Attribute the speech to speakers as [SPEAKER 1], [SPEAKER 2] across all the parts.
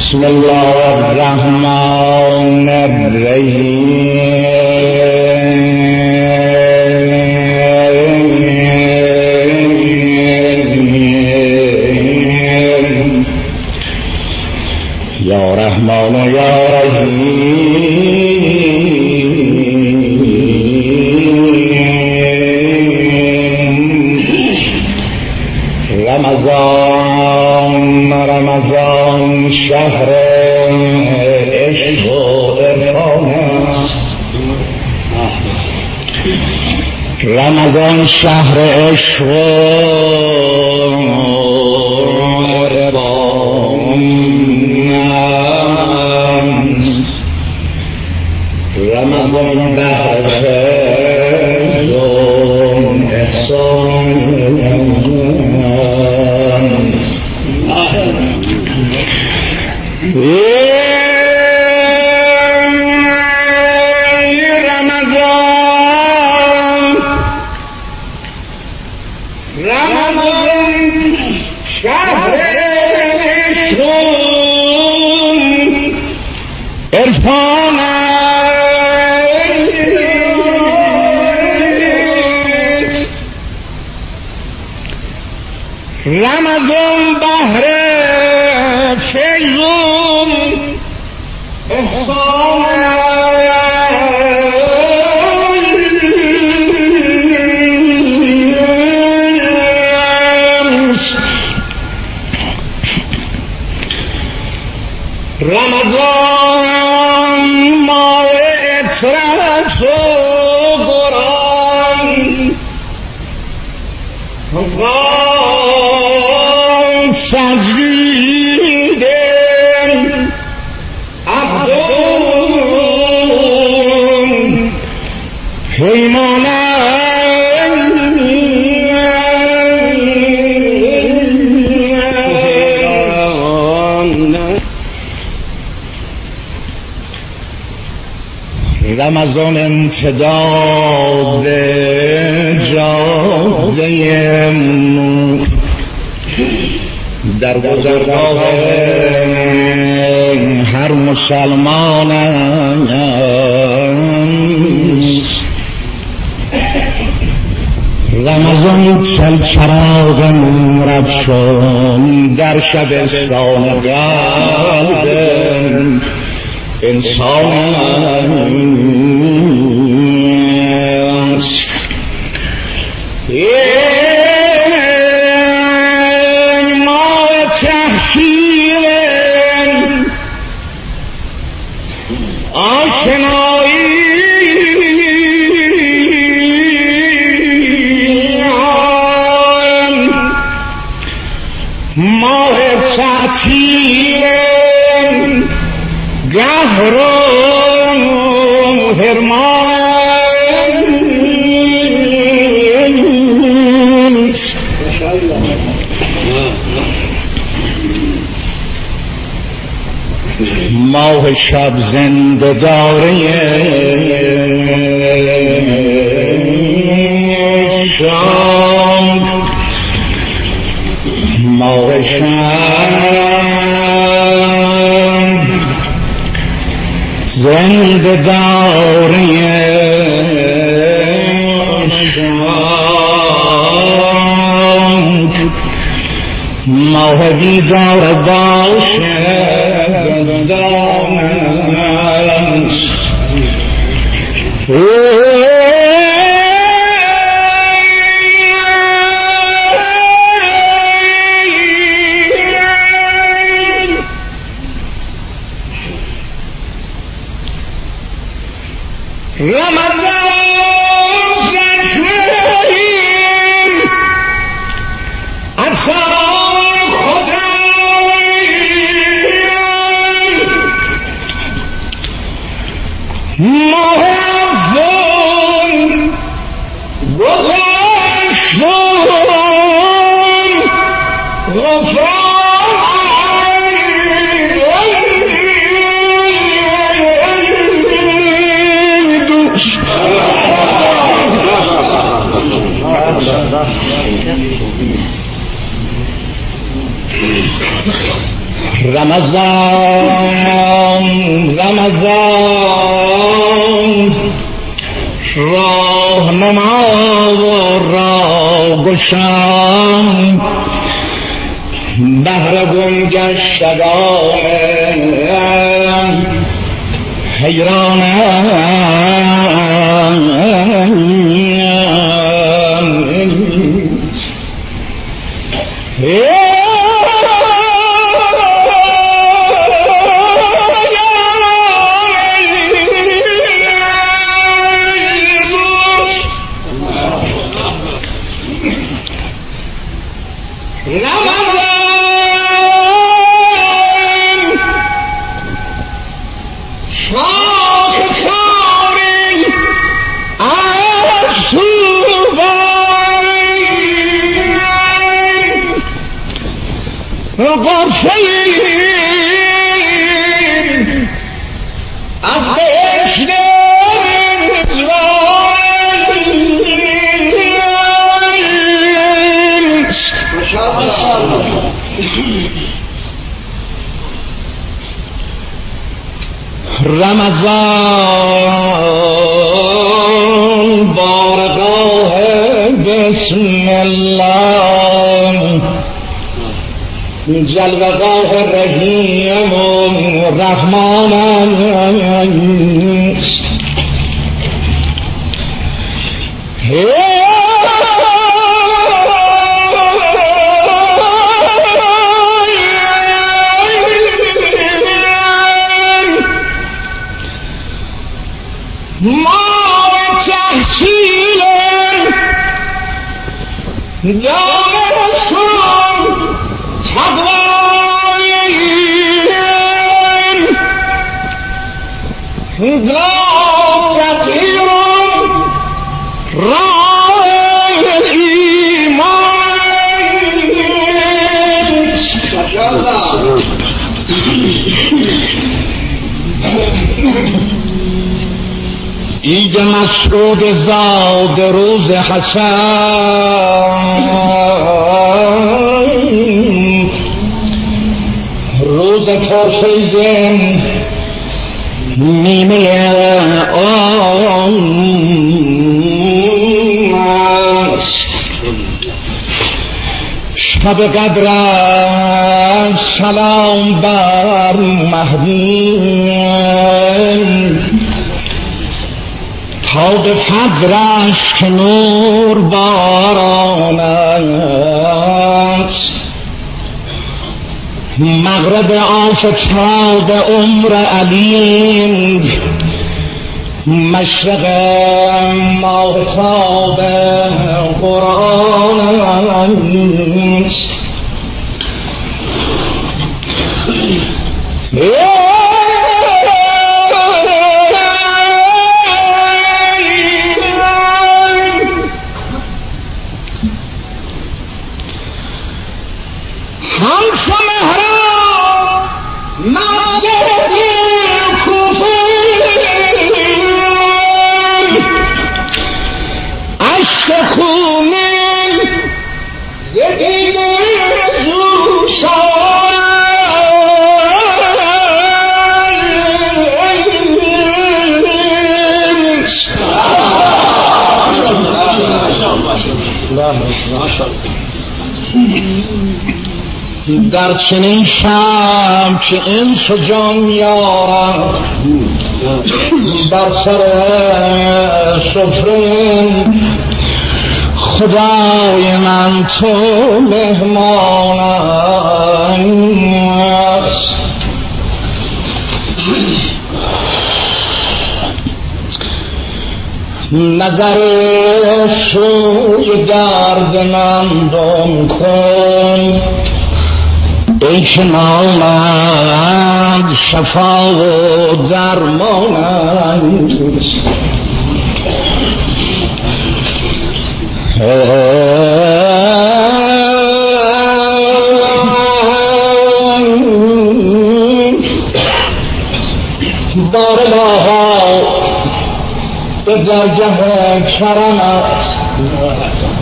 [SPEAKER 1] بسم الله الرحمن الرحیم. یا رحمان و یا رحیم. رمضان شهر عشق و عرفان است. رمضان شهر عشق و عرفان است. رمضان بهر فیض و احسان رمضان شهر عشق و عرفان است. رمضان بهر فیض و احسان رمضان ماه اطرت و قرآن و سجده عبدون پیمانه رمضان امتداد جاده نور در گذرگاه هر مسلمان است. رمضان چراغ نور افشان در شبستان قلب انسان است. ماه تحقیر آشنایی ماه تعطیل قهر و حرمان است. ماه شب زنده داره شام ماه شب زنده داره شام ماه دیدار باشد دامنش رمضان جشنیم اجسام خداییم ماه افضل گذشتم غفران رمضان رمضان راهنما و راه گشا بهر گم گشتگان حیرانم رمضان بارگاه بسم الله جلوگاه رحیم و رحمان است دانشون تقواییم لا تغییرون راه ایمان عید مسعود زاد روز حسن روز پرفیض نیمه است شب قدر سلام بر مهدی تا به فجرش که نور باران است مغرب آفتاب عمر علی مشرق ماهتاب قرآن است در چنین شب که انس و جان میارم بر سر سفره خدای من تو مهمانم است نظر سوی درد من دم کن ای که ماند شفا و درمانند بارلاها به درگه کرمت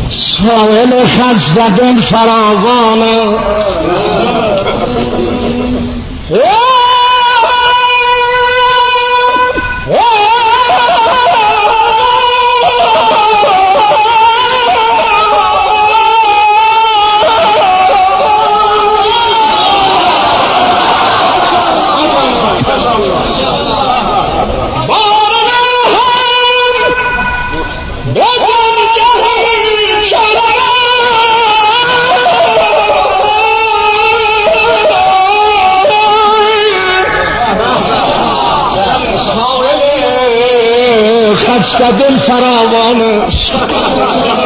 [SPEAKER 1] سائل خزدن فراوانه عشق دل فراوانه